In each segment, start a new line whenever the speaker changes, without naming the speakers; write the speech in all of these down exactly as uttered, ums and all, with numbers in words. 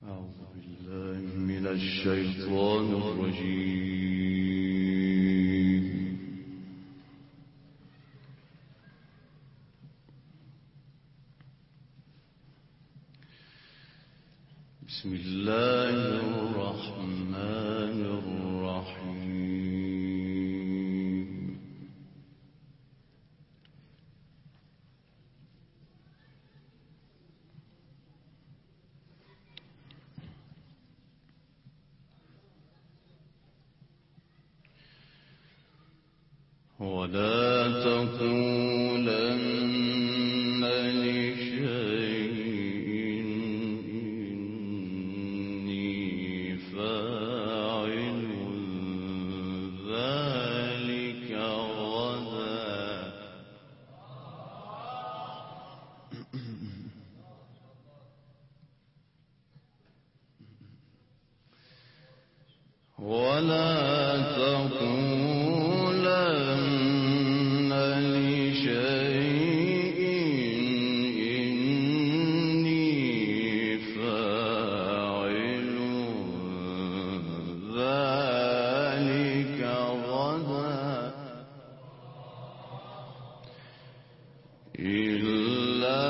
أعوذ بالله من الشيطان الرجيم. بسم الله الرحمن الرحيم. ولا تقولن لشيء إني فاعل ذلك غدا ولا تقولن لشيء إني فاعل ذلك غدا إلا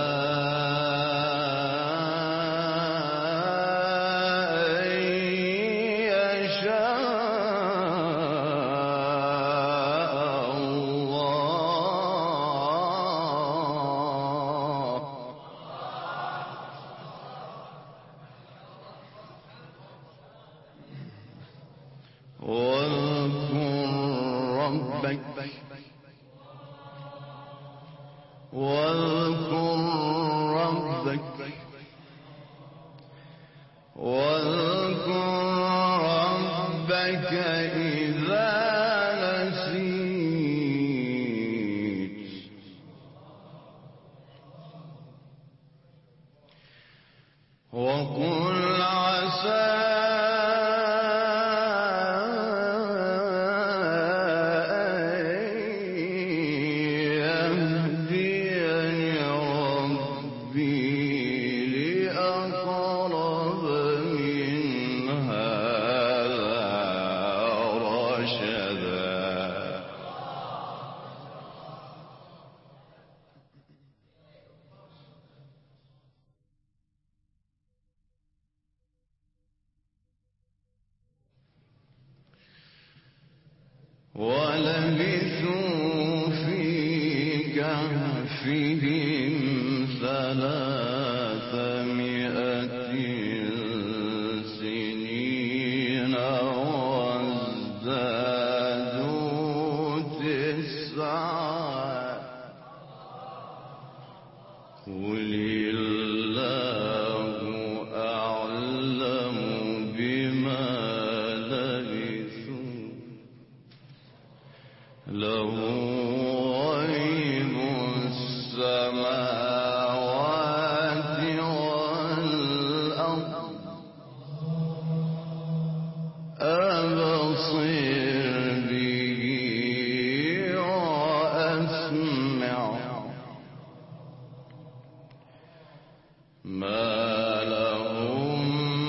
أن يشاء واذكر ربك واذكر ربك إذا نسيت وقل عسى ولبثوا في كهفهم ثلاثمائة سنين وازدادوا تسعا قل الله أعلم بما لبثوا له غيب السماوات والأرض أبصر به وأسمع ما لهم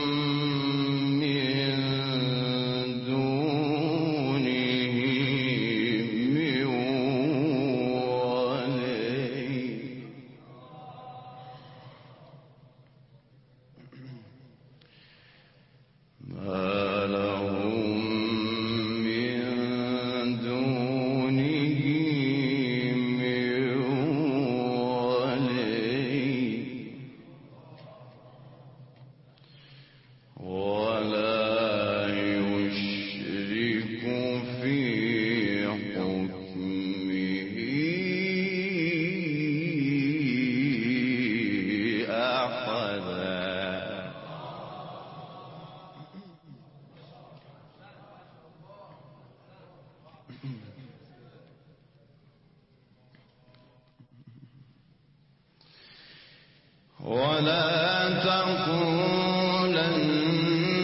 من دونه من ولي ما لهم من دونه من ولي ولا يشرك في حكمه أحدا. ولا تقولن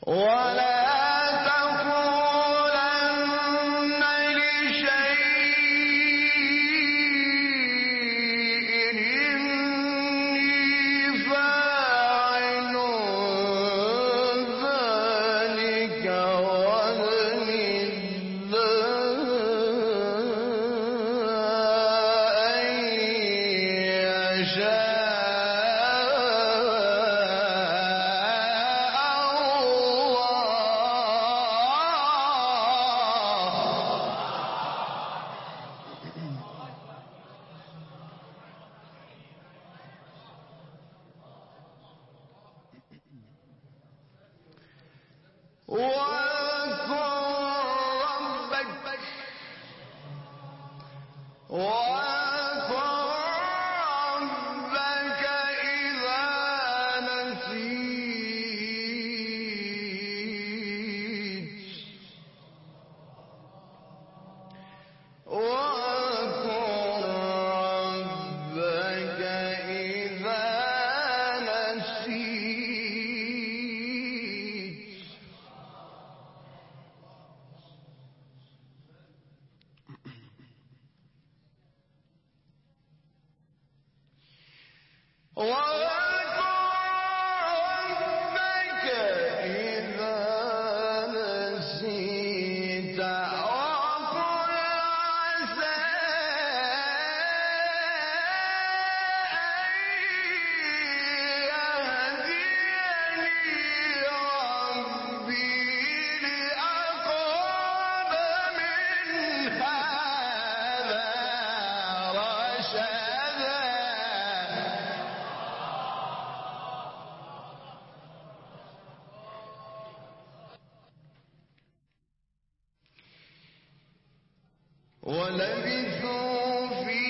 ولبثوا في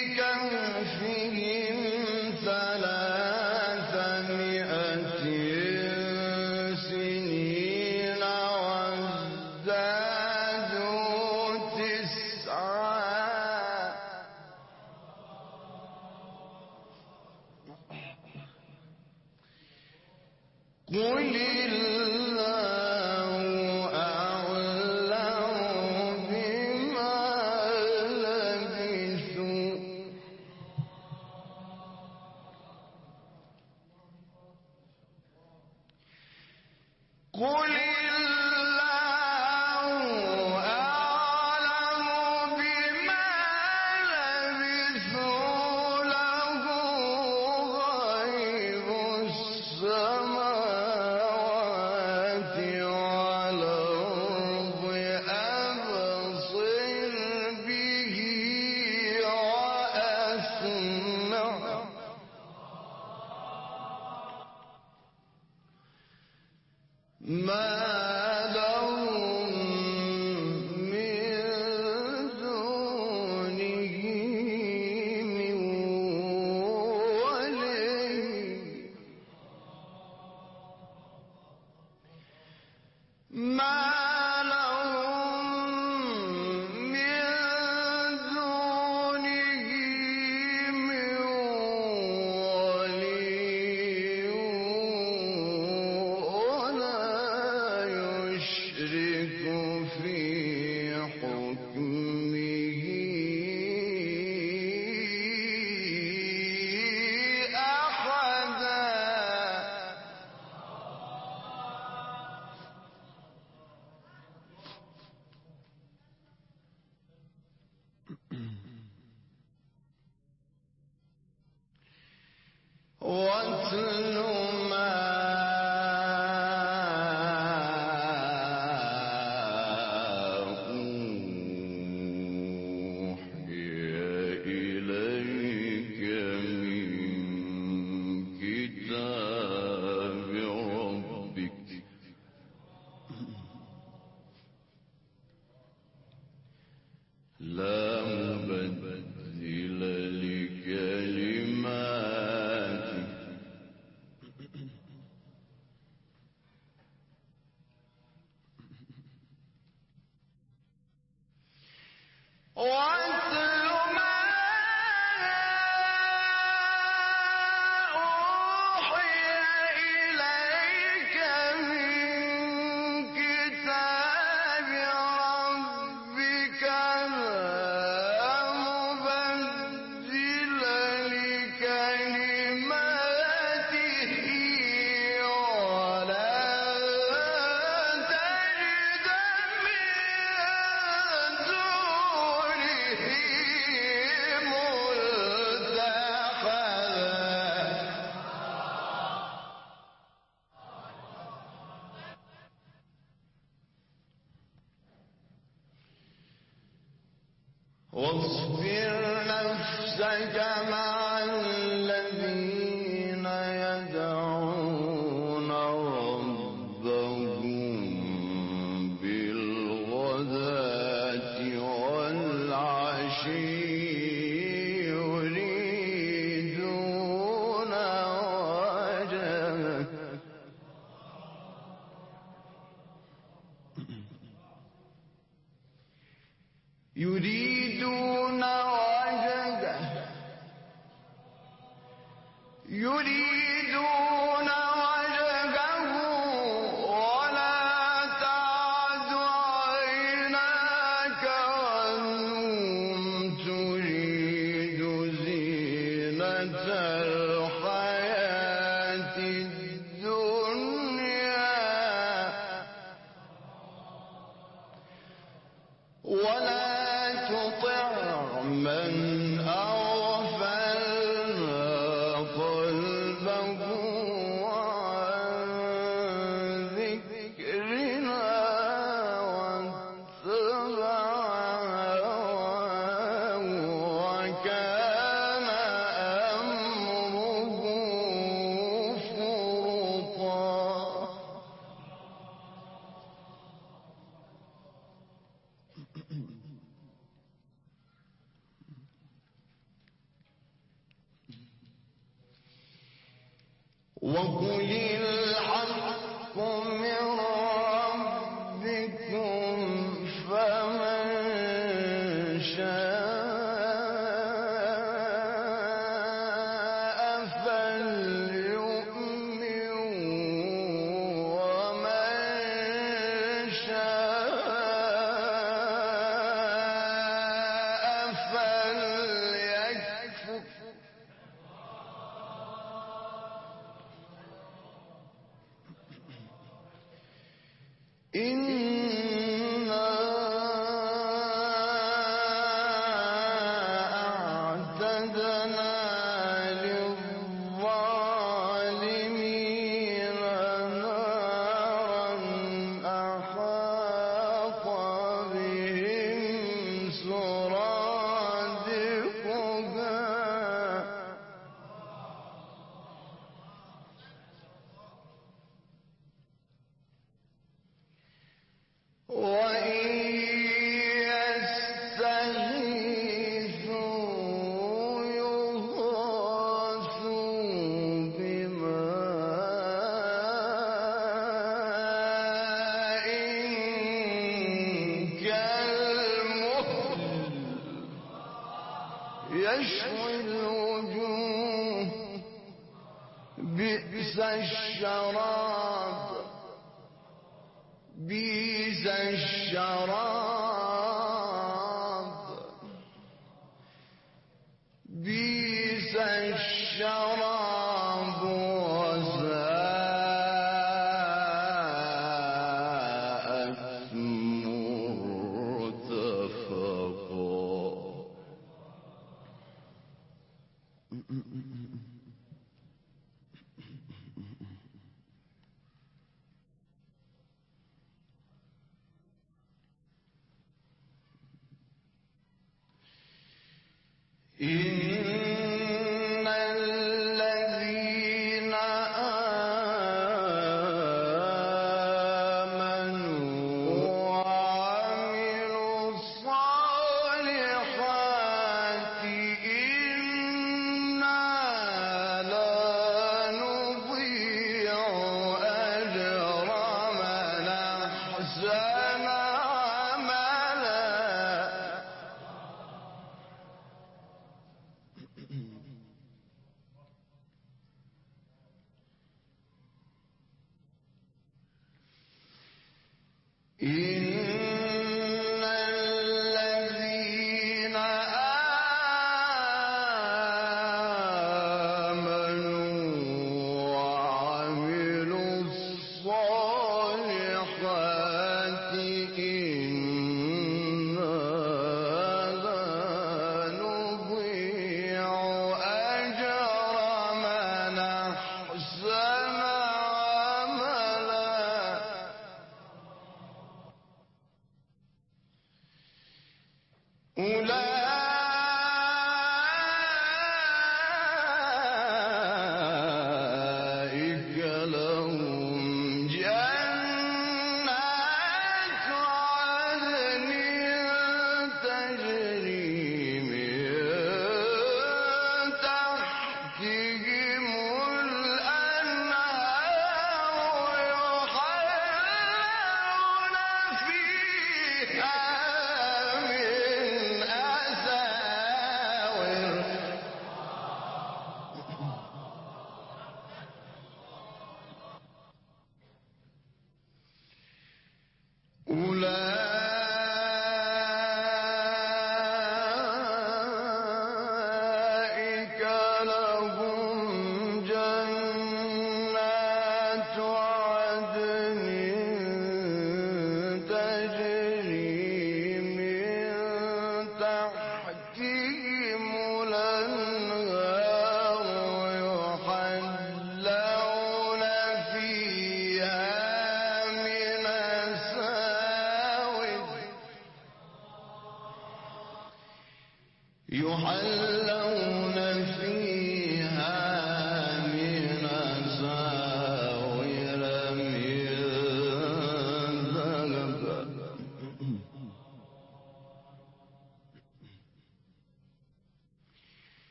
كهفهم ثلاثمائة سنين وازدادوا تسعا قل قل الله أعلم بما لبثوا له غيب السماوات والأرض أبصر به وأسمع ما لهم من دونه من ولي ما لهم من دونه من ولي ولا واصبر نفسك مع الذين يدعون ربهم بالغداة والعشي يريدون وجهه يريدون وجهه يريدون وجهه ولا تعد عيناك عنهم تريد زينة الحياة الدنيا ولا تطع من أغفلنا قلبه عن ذكرنا واتبع هواه وكان أمره فرطا. وقل الحق من ربكم فمن شاء فليؤمن ومن شاء فليكفر. إنا أعتدنا للظالمين نارا أحاط بهم سرادقها وإن يستغيثوا يغاثوا بماء كالمهل يشوي الوجوه بئس الشراب بئس الشراب بئس الشراب وساءت مرتفقا. إن الذين آمنوا وعملوا الصالحات إنا لا نضيع أجر من أحسن عملا. إن الذين آمنوا وعملوا الصالحات إنا لا نضيع أجر من أحسن عملا.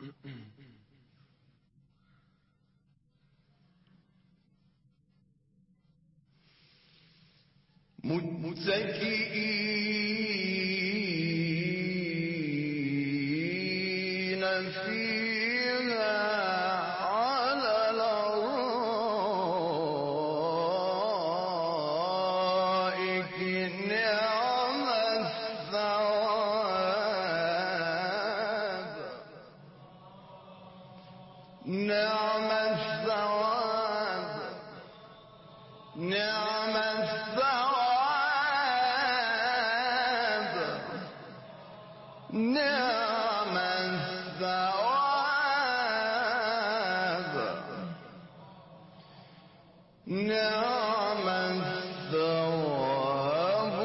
متكئين فيها على الأرائك نعم الثواب نعم الثواب نعم الثواب نعم الثواب نعم الثواب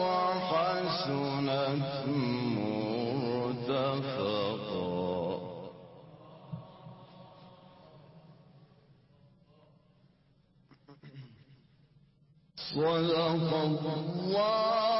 وحسنت مرتفقا. صدق الله